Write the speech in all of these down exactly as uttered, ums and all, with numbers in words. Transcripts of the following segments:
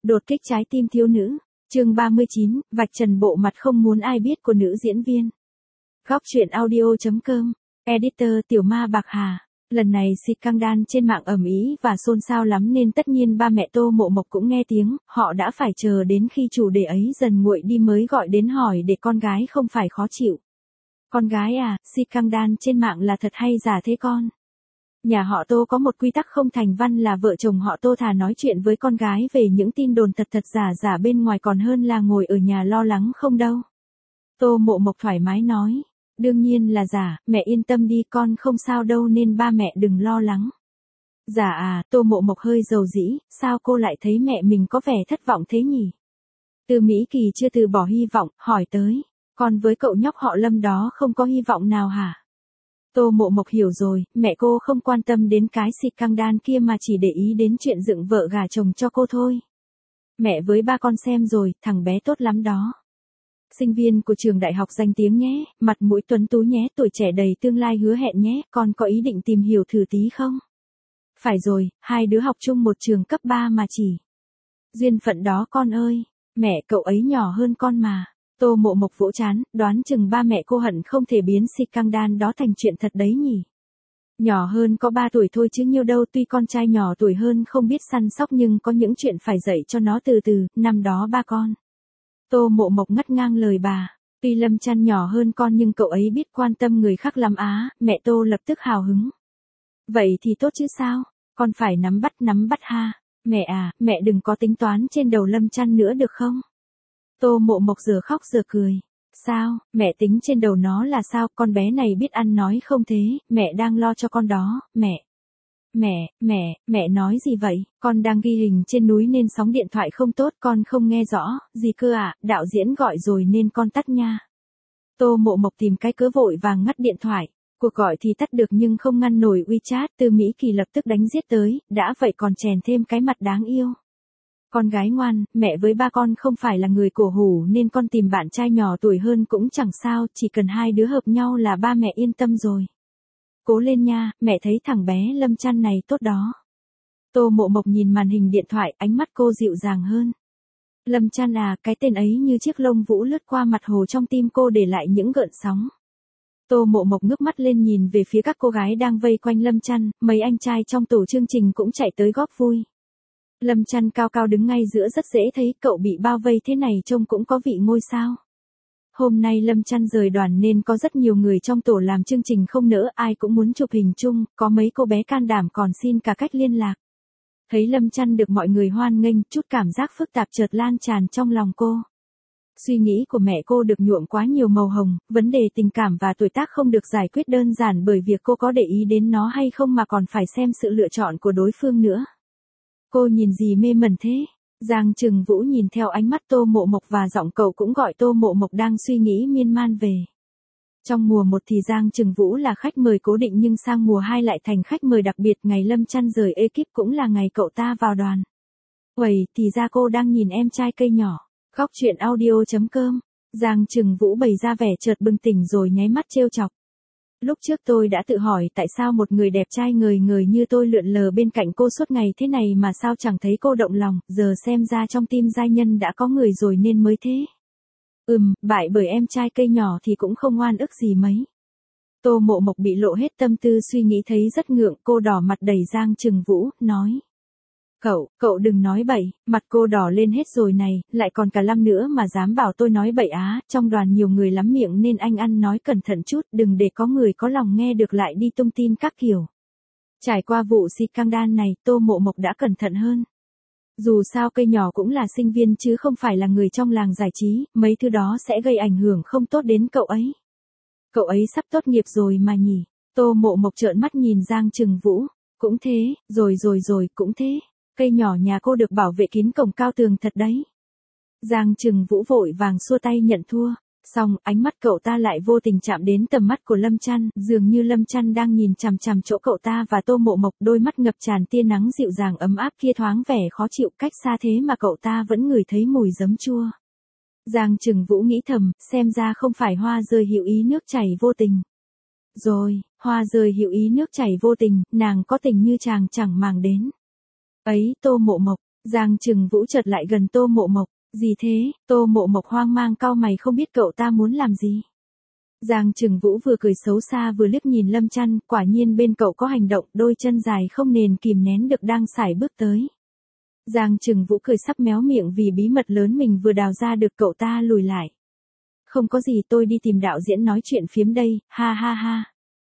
Đột kích trái tim thiếu nữ. Chương ba mươi chín, vạch trần bộ mặt không muốn ai biết của nữ diễn viên. Góc truyện audio chấm com. Editor Tiểu Ma Bạc Hà. Lần này scandal trên mạng ầm ĩ và xôn xao lắm nên tất nhiên ba mẹ Tô Mộ Mộc cũng nghe tiếng, họ đã phải chờ đến khi chủ đề ấy dần nguội đi mới gọi đến hỏi để con gái không phải khó chịu. Con gái à, scandal trên mạng là thật hay giả thế con? Nhà họ Tô có một quy tắc không thành văn là vợ chồng họ Tô thà nói chuyện với con gái về những tin đồn thật thật giả giả bên ngoài còn hơn là ngồi ở nhà lo lắng không đâu. Tô Mộ Mộc thoải mái nói. Đương nhiên là giả, mẹ yên tâm đi con không sao đâu nên ba mẹ đừng lo lắng. Giả à, Tô Mộ Mộc hơi dầu dĩ, sao cô lại thấy mẹ mình có vẻ thất vọng thế nhỉ? Từ Mỹ Kỳ chưa từ bỏ hy vọng, hỏi tới, còn với cậu nhóc họ Lâm đó không có hy vọng nào hả? Tô Mộ Mộc hiểu rồi, mẹ cô không quan tâm đến cái scandal kia mà chỉ để ý đến chuyện dựng vợ gả chồng cho cô thôi. Mẹ với ba con xem rồi, thằng bé tốt lắm đó. Sinh viên của trường đại học danh tiếng nhé, mặt mũi tuấn tú nhé, tuổi trẻ đầy tương lai hứa hẹn nhé, con có ý định tìm hiểu thử tí không? Phải rồi, hai đứa học chung một trường cấp ba mà chỉ. Duyên phận đó con ơi, mẹ cậu ấy nhỏ hơn con mà. Tô Mộ Mộc vỗ chán, đoán chừng ba mẹ cô hận không thể biến scandal đó thành chuyện thật đấy nhỉ. Nhỏ hơn có ba tuổi thôi chứ nhiêu đâu, tuy con trai nhỏ tuổi hơn không biết săn sóc nhưng có những chuyện phải dạy cho nó từ từ, năm đó ba con. Tô Mộ Mộc ngắt ngang lời bà, tuy Lâm Chăn nhỏ hơn con nhưng cậu ấy biết quan tâm người khác lắm á, mẹ Tô lập tức hào hứng. Vậy thì tốt chứ sao, con phải nắm bắt nắm bắt ha, mẹ à, mẹ đừng có tính toán trên đầu Lâm Chăn nữa được không? Tô Mộ Mộc giờ khóc giờ cười, sao, mẹ tính trên đầu nó là sao, con bé này biết ăn nói không thế, mẹ đang lo cho con đó, mẹ. Mẹ, mẹ, mẹ nói gì vậy, con đang ghi hình trên núi nên sóng điện thoại không tốt con không nghe rõ, gì cơ ạ, à? Đạo diễn gọi rồi nên con tắt nha. Tô Mộ Mộc tìm cái cớ vội vàng ngắt điện thoại, cuộc gọi thì tắt được nhưng không ngăn nổi WeChat, Từ Mỹ Kỳ lập tức đánh giết tới, đã vậy còn chèn thêm cái mặt đáng yêu. Con gái ngoan, mẹ với ba con không phải là người cổ hủ nên con tìm bạn trai nhỏ tuổi hơn cũng chẳng sao, chỉ cần hai đứa hợp nhau là ba mẹ yên tâm rồi. Cố lên nha, mẹ thấy thằng bé Lâm Chăn này tốt đó. Tô Mộ Mộc nhìn màn hình điện thoại, ánh mắt cô dịu dàng hơn. Lâm Chăn à, cái tên ấy như chiếc lông vũ lướt qua mặt hồ trong tim cô để lại những gợn sóng. Tô Mộ Mộc ngước mắt lên nhìn về phía các cô gái đang vây quanh Lâm Chăn, mấy anh trai trong tổ chương trình cũng chạy tới góp vui. Lâm Chăn cao cao đứng ngay giữa rất dễ thấy, cậu bị bao vây thế này trông cũng có vị ngôi sao. Hôm nay Lâm Chăn rời đoàn nên có rất nhiều người trong tổ làm chương trình không nỡ, ai cũng muốn chụp hình chung, có mấy cô bé can đảm còn xin cả cách liên lạc. Thấy Lâm Chăn được mọi người hoan nghênh, chút cảm giác phức tạp chợt lan tràn trong lòng cô. Suy nghĩ của mẹ cô được nhuộm quá nhiều màu hồng, vấn đề tình cảm và tuổi tác không được giải quyết đơn giản bởi việc cô có để ý đến nó hay không mà còn phải xem sự lựa chọn của đối phương nữa. Cô nhìn gì mê mẩn thế? Giang Trừng Vũ nhìn theo ánh mắt Tô Mộ Mộc và giọng cậu cũng gọi Tô Mộ Mộc đang suy nghĩ miên man về. Trong mùa một thì Giang Trừng Vũ là khách mời cố định nhưng sang mùa hai lại thành khách mời đặc biệt, ngày Lâm Chăn rời ekip cũng là ngày cậu ta vào đoàn. Uầy, thì ra cô đang nhìn em trai cây nhỏ. Góc truyện audio chấm com. Giang Trừng Vũ bày ra vẻ chợt bừng tỉnh rồi nháy mắt trêu chọc. Lúc trước tôi đã tự hỏi tại sao một người đẹp trai ngời ngời như tôi lượn lờ bên cạnh cô suốt ngày thế này mà sao chẳng thấy cô động lòng, giờ xem ra trong tim giai nhân đã có người rồi nên mới thế. Ừm, bại bởi em trai cây nhỏ thì cũng không oan ức gì mấy. Tô Mộ Mộc bị lộ hết tâm tư suy nghĩ thấy rất ngượng, cô đỏ mặt đẩy Giang Trừng Vũ, nói. Cậu, cậu đừng nói bậy, mặt cô đỏ lên hết rồi này, lại còn cả Lâm nữa mà dám bảo tôi nói bậy á, trong đoàn nhiều người lắm miệng nên anh ăn nói cẩn thận chút, đừng để có người có lòng nghe được lại đi tung tin các kiểu. Trải qua vụ scandal này, Tô Mộ Mộc đã cẩn thận hơn. Dù sao cây nhỏ cũng là sinh viên chứ không phải là người trong làng giải trí, mấy thứ đó sẽ gây ảnh hưởng không tốt đến cậu ấy. Cậu ấy sắp tốt nghiệp rồi mà nhỉ. Tô Mộ Mộc trợn mắt nhìn Giang Trừng Vũ, cũng thế, rồi rồi rồi, cũng thế. Cây nhỏ nhà cô được bảo vệ kín cổng cao tường thật đấy. Giang Trừng Vũ vội vàng xua tay nhận thua. Xong, ánh mắt cậu ta lại vô tình chạm đến tầm mắt của Lâm Chăn, dường như Lâm Chăn đang nhìn chằm chằm chỗ cậu ta và Tô Mộ Mộc, đôi mắt ngập tràn tia nắng dịu dàng ấm áp kia thoáng vẻ khó chịu, cách xa thế mà cậu ta vẫn ngửi thấy mùi giấm chua. Giang Trừng Vũ nghĩ thầm, xem ra không phải hoa rơi hữu ý nước chảy vô tình. Rồi, hoa rơi hữu ý nước chảy vô tình, nàng có tình như chàng chẳng màng đến. Ấy, Tô Mộ Mộc, Giang Trừng Vũ chợt lại gần Tô Mộ Mộc, gì thế? Tô Mộ Mộc hoang mang cau mày không biết cậu ta muốn làm gì. Giang Trừng Vũ vừa cười xấu xa vừa liếc nhìn Lâm Chăn, quả nhiên bên cậu có hành động, đôi chân dài không nền kìm nén được đang sải bước tới. Giang Trừng Vũ cười sắp méo miệng vì bí mật lớn mình vừa đào ra được, cậu ta lùi lại. Không có gì, tôi đi tìm đạo diễn nói chuyện phiếm đây, ha ha ha.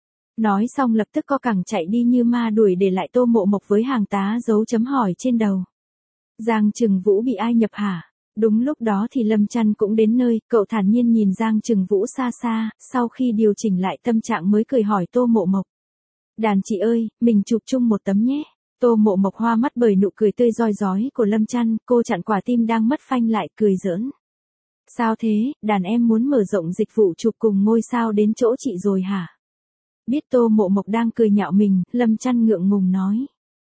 Nói xong lập tức co cẳng chạy đi như ma đuổi, để lại Tô Mộ Mộc với hàng tá dấu chấm hỏi trên đầu. Giang Trừng Vũ bị ai nhập hả? Đúng lúc đó thì Lâm Chăn cũng đến nơi, cậu thản nhiên nhìn Giang Trừng Vũ xa xa, sau khi điều chỉnh lại tâm trạng mới cười hỏi Tô Mộ Mộc. Đàn chị ơi, mình chụp chung một tấm nhé. Tô Mộ Mộc hoa mắt bởi nụ cười tươi rói rói của Lâm Chăn, cô chặn quả tim đang mất phanh lại, cười giỡn. Sao thế, đàn em muốn mở rộng dịch vụ chụp cùng ngôi sao đến chỗ chị rồi hả? Biết Tô Mộ Mộc đang cười nhạo mình, Lâm Chăn ngượng ngùng nói.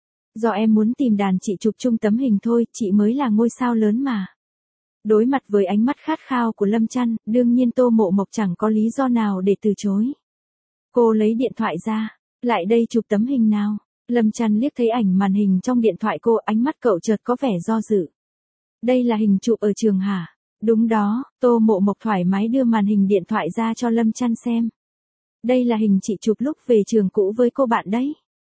Do em muốn tìm đàn chị chụp chung tấm hình thôi, chị mới là ngôi sao lớn mà. Đối mặt với ánh mắt khát khao của Lâm Chăn, đương nhiên Tô Mộ Mộc chẳng có lý do nào để từ chối. Cô lấy điện thoại ra, lại đây chụp tấm hình nào. Lâm Chăn liếc thấy ảnh màn hình trong điện thoại cô, ánh mắt cậu chợt có vẻ do dự. Đây là hình chụp ở trường hả? Đúng đó, Tô Mộ Mộc thoải mái đưa màn hình điện thoại ra cho Lâm Chăn xem. Đây là hình chị chụp lúc về trường cũ với cô bạn đấy.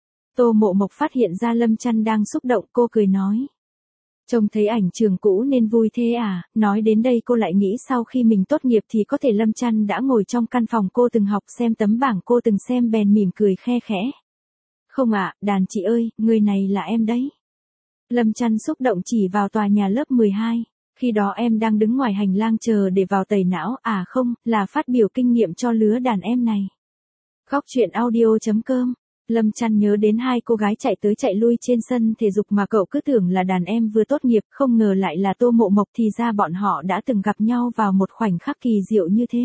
Tô Mộ Mộc phát hiện ra Lâm Chăn đang xúc động, cô cười nói. Trông thấy ảnh trường cũ nên vui thế à? Nói đến đây cô lại nghĩ sau khi mình tốt nghiệp thì có thể Lâm Chăn đã ngồi trong căn phòng cô từng học xem tấm bảng cô từng xem bèn mỉm cười khe khẽ. Không ạ, à, đàn chị ơi, người này là em đấy. Lâm Chăn xúc động chỉ vào tòa nhà lớp mười hai. Khi đó em đang đứng ngoài hành lang chờ để vào tẩy não, à không, là phát biểu kinh nghiệm cho lứa đàn em này. Góc truyện audio chấm com. Lâm Chăn nhớ đến hai cô gái chạy tới chạy lui trên sân thể dục mà cậu cứ tưởng là đàn em vừa tốt nghiệp, không ngờ lại là Tô Mộ Mộc, thì ra bọn họ đã từng gặp nhau vào một khoảnh khắc kỳ diệu như thế.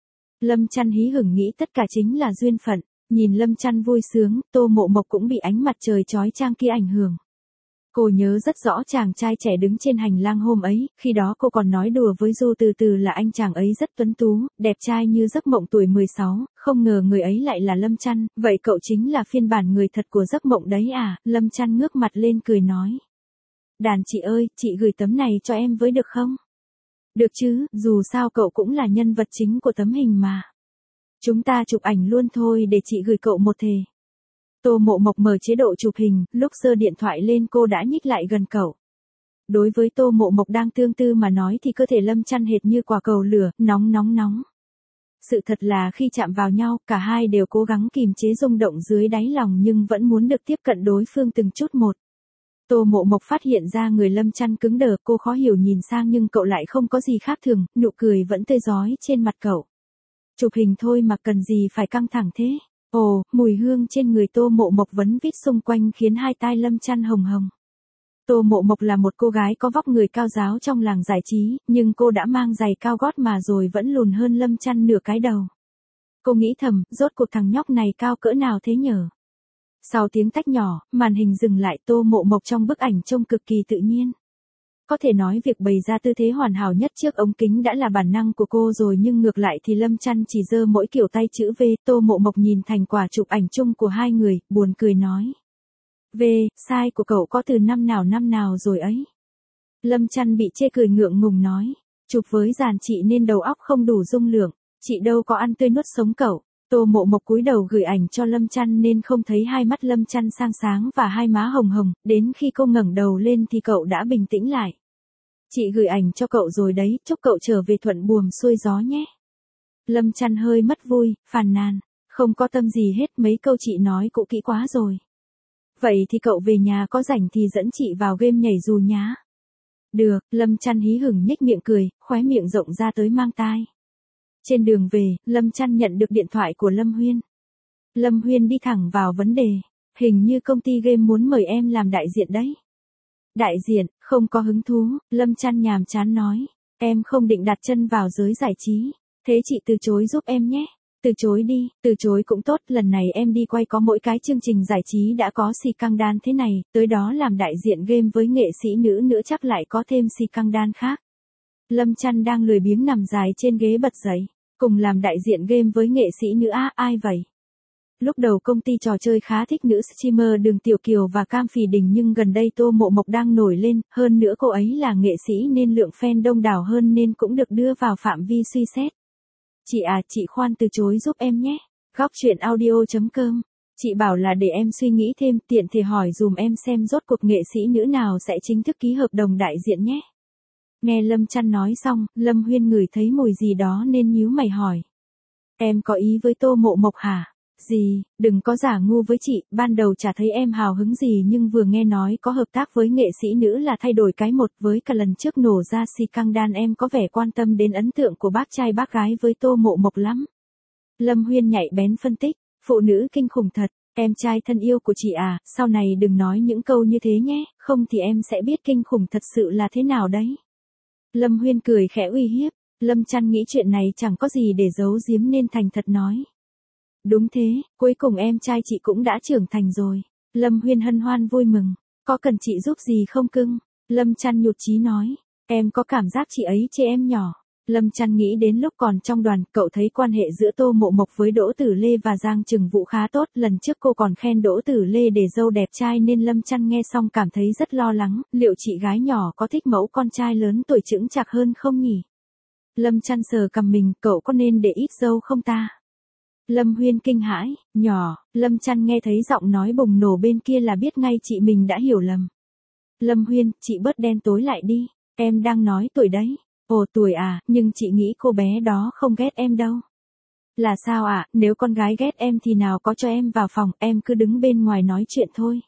Lâm Chăn hí hửng nghĩ tất cả chính là duyên phận. Nhìn Lâm Chăn vui sướng, Tô Mộ Mộc cũng bị ánh mặt trời chói chang kia ảnh hưởng. Cô nhớ rất rõ chàng trai trẻ đứng trên hành lang hôm ấy, khi đó cô còn nói đùa với Du Từ Từ là anh chàng ấy rất tuấn tú, đẹp trai như giấc mộng tuổi mười sáu, không ngờ người ấy lại là Lâm Chăn, vậy cậu chính là phiên bản người thật của giấc mộng đấy à? Lâm Chăn ngước mặt lên cười nói. Đàn chị ơi, chị gửi tấm này cho em với được không? Được chứ, dù sao cậu cũng là nhân vật chính của tấm hình mà. Chúng ta chụp ảnh luôn thôi, để chị gửi cậu một thề. Tô Mộ Mộc mở chế độ chụp hình, lúc giơ điện thoại lên cô đã nhích lại gần cậu. Đối với Tô Mộ Mộc đang tương tư mà nói thì cơ thể Lâm Chăn hệt như quả cầu lửa, nóng nóng nóng. Sự thật là khi chạm vào nhau, cả hai đều cố gắng kìm chế rung động dưới đáy lòng nhưng vẫn muốn được tiếp cận đối phương từng chút một. Tô Mộ Mộc phát hiện ra người Lâm Chăn cứng đờ, cô khó hiểu nhìn sang nhưng cậu lại không có gì khác thường, nụ cười vẫn tươi rói trên mặt cậu. Chụp hình thôi mà cần gì phải căng thẳng thế? Ồ, mùi hương trên người Tô Mộ Mộc vấn vít xung quanh khiến hai tai Lâm Chăn hồng hồng. Tô Mộ Mộc là một cô gái có vóc người cao ráo trong làng giải trí, nhưng cô đã mang giày cao gót mà rồi vẫn lùn hơn Lâm Chăn nửa cái đầu. Cô nghĩ thầm, rốt cuộc thằng nhóc này cao cỡ nào thế nhở? Sau tiếng tách nhỏ, màn hình dừng lại, Tô Mộ Mộc trong bức ảnh trông cực kỳ tự nhiên. Có thể nói việc bày ra tư thế hoàn hảo nhất trước ống kính đã là bản năng của cô rồi, nhưng ngược lại thì Lâm Chăn chỉ giơ mỗi kiểu tay chữ V. Tô Mộ Mộc nhìn thành quả chụp ảnh chung của hai người, buồn cười nói. V, size của cậu có từ năm nào năm nào rồi ấy? Lâm Chăn bị chê cười ngượng ngùng nói. Chụp với dàn chị nên đầu óc không đủ dung lượng, chị đâu có ăn tươi nuốt sống cậu. Tô Mộ Mộc cúi đầu gửi ảnh cho Lâm Chăn nên không thấy hai mắt Lâm Chăn sang sáng và hai má hồng hồng, đến khi cô ngẩng đầu lên thì cậu đã bình tĩnh lại. Chị gửi ảnh cho cậu rồi đấy, chúc cậu trở về thuận buồm xuôi gió nhé. Lâm Chăn hơi mất vui, phàn nàn, không có tâm gì hết, mấy câu chị nói cũ kỹ quá rồi. Vậy thì cậu về nhà có rảnh thì dẫn chị vào game nhảy dù nhá. Được, Lâm Chăn hí hửng nhếch miệng cười, khóe miệng rộng ra tới mang tai. Trên đường về, Lâm Chăn nhận được điện thoại của Lâm Huyên. Lâm Huyên đi thẳng vào vấn đề, hình như công ty game muốn mời em làm đại diện đấy. Đại diện, không có hứng thú, Lâm Chăn nhàm chán nói, em không định đặt chân vào giới giải trí, thế chị từ chối giúp em nhé. Từ chối đi, từ chối cũng tốt, lần này em đi quay có mỗi cái chương trình giải trí đã có xì căng đan thế này, tới đó làm đại diện game với nghệ sĩ nữ nữa chắc lại có thêm xì căng đan khác. Lâm Chăn đang lười biếng nằm dài trên ghế bật dậy, cùng làm đại diện game với nghệ sĩ nữ á, ai vậy? Lúc đầu công ty trò chơi khá thích nữ streamer Đường Tiểu Kiều và Cam Phì Đình nhưng gần đây Tô Mộ Mộc đang nổi lên, hơn nữa cô ấy là nghệ sĩ nên lượng fan đông đảo hơn nên cũng được đưa vào phạm vi suy xét. Chị à, chị khoan từ chối giúp em nhé. Góc truyện audio chấm com. Chị bảo là để em suy nghĩ thêm, tiện thể hỏi dùm em xem rốt cuộc nghệ sĩ nữ nào sẽ chính thức ký hợp đồng đại diện nhé. Nghe Lâm Chăn nói xong, Lâm Huyên ngửi thấy mùi gì đó nên nhíu mày hỏi. Em có ý với Tô Mộ Mộc hả? Gì, đừng có giả ngu với chị, ban đầu chả thấy em hào hứng gì nhưng vừa nghe nói có hợp tác với nghệ sĩ nữ là thay đổi cái một, với cả lần trước nổ ra si căng đan em có vẻ quan tâm đến ấn tượng của bác trai bác gái với Tô Mộ Mộc lắm. Lâm Huyên nhạy bén phân tích, phụ nữ kinh khủng thật, em trai thân yêu của chị à, sau này đừng nói những câu như thế nhé, không thì em sẽ biết kinh khủng thật sự là thế nào đấy. Lâm Huyên cười khẽ uy hiếp, Lâm Chăn nghĩ chuyện này chẳng có gì để giấu giếm nên thành thật nói. Đúng thế, cuối cùng em trai chị cũng đã trưởng thành rồi. Lâm Huyên hân hoan vui mừng, có cần chị giúp gì không cưng? Lâm Chăn nhụt chí nói, em có cảm giác chị ấy chê em nhỏ. Lâm Chăn nghĩ đến lúc còn trong đoàn, cậu thấy quan hệ giữa Tô Mộ Mộc với Đỗ Tử Lê và Giang Trừng Vũ khá tốt, lần trước cô còn khen Đỗ Tử Lê để dâu đẹp trai nên Lâm Chăn nghe xong cảm thấy rất lo lắng, liệu chị gái nhỏ có thích mẫu con trai lớn tuổi chững chạc hơn không nhỉ? Lâm Chăn sờ cằm mình, cậu có nên để ít dâu không ta? Lâm Huyên kinh hãi, nhỏ, Lâm Chăn nghe thấy giọng nói bùng nổ bên kia là biết ngay chị mình đã hiểu lầm. Lâm Huyên, chị bớt đen tối lại đi, em đang nói tuổi đấy. Ồ tuổi à, nhưng chị nghĩ cô bé đó không ghét em đâu. Là sao ạ, à? Nếu con gái ghét em thì nào có cho em vào phòng, em cứ đứng bên ngoài nói chuyện thôi.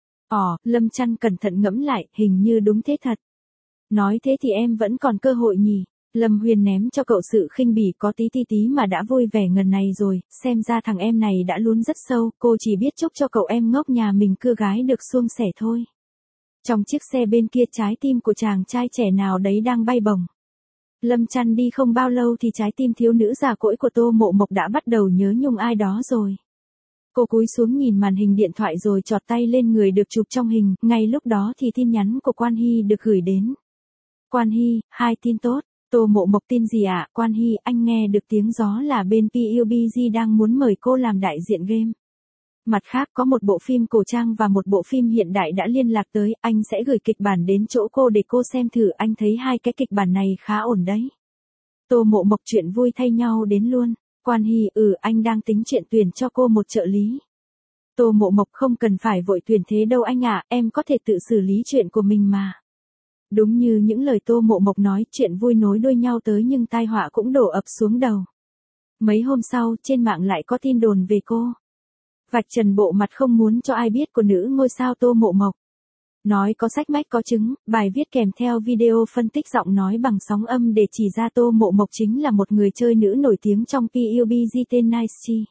Ồ, Lâm Chăn cẩn thận ngẫm lại, hình như đúng thế thật. Nói thế thì em vẫn còn cơ hội nhỉ. Lâm Huyên ném cho cậu sự khinh bỉ, có tí tí tí mà đã vui vẻ ngần này rồi, xem ra thằng em này đã lún rất sâu, cô chỉ biết chúc cho cậu em ngốc nhà mình cưa gái được suôn sẻ thôi. Trong chiếc xe bên kia trái tim của chàng trai trẻ nào đấy đang bay bổng. Lâm Chăn đi không bao lâu thì trái tim thiếu nữ già cỗi của Tô Mộ Mộc đã bắt đầu nhớ nhung ai đó rồi. Cô cúi xuống nhìn màn hình điện thoại rồi chọt tay lên người được chụp trong hình, ngay lúc đó thì tin nhắn của Quan Hy được gửi đến. Quan Hy, hai tin tốt. Tô Mộ Mộc tin gì ạ? À? Quan Hy, anh nghe được tiếng gió là bên pê u bê giê đang muốn mời cô làm đại diện game. Mặt khác có một bộ phim cổ trang và một bộ phim hiện đại đã liên lạc tới, anh sẽ gửi kịch bản đến chỗ cô để cô xem thử, anh thấy hai cái kịch bản này khá ổn đấy. Tô Mộ Mộc chuyện vui thay nhau đến luôn. Quan Hy, ừ anh đang tính chuyện tuyển cho cô một trợ lý. Tô Mộ Mộc không cần phải vội tuyển thế đâu anh ạ, à, em có thể tự xử lý chuyện của mình mà. Đúng như những lời Tô Mộ Mộc nói, chuyện vui nối đuôi nhau tới nhưng tai họa cũng đổ ập xuống đầu. Mấy hôm sau, trên mạng lại có tin đồn về cô. Vạch trần bộ mặt không muốn cho ai biết của nữ ngôi sao Tô Mộ Mộc. Nói có sách mách có chứng, bài viết kèm theo video phân tích giọng nói bằng sóng âm để chỉ ra Tô Mộ Mộc chính là một người chơi nữ nổi tiếng trong pê u bê giê tên Nice.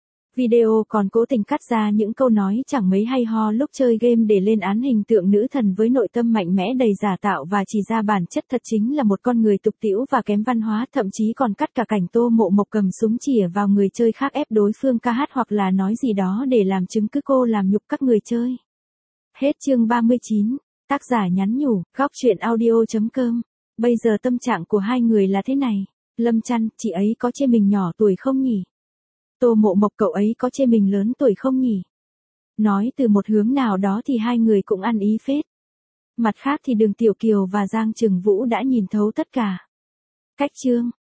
Video còn cố tình cắt ra những câu nói chẳng mấy hay ho lúc chơi game để lên án hình tượng nữ thần với nội tâm mạnh mẽ đầy giả tạo và chỉ ra bản chất thật chính là một con người tục tĩu và kém văn hóa, thậm chí còn cắt cả cảnh Tô Mộ Mộc cầm súng chỉa vào người chơi khác ép đối phương ca hát hoặc là nói gì đó để làm chứng cứ cô làm nhục các người chơi. Hết chương ba mươi chín, tác giả nhắn nhủ, góc truyện audio chấm com. Bây giờ tâm trạng của hai người là thế này. Lâm Chăn, chị ấy có chê mình nhỏ tuổi không nhỉ? Tô Mộ Mộc, cậu ấy có chê mình lớn tuổi không nhỉ? Nói từ một hướng nào đó thì hai người cũng ăn ý phết. Mặt khác thì Đường Tiểu Kiều và Giang Trừng Vũ đã nhìn thấu tất cả. Cách chương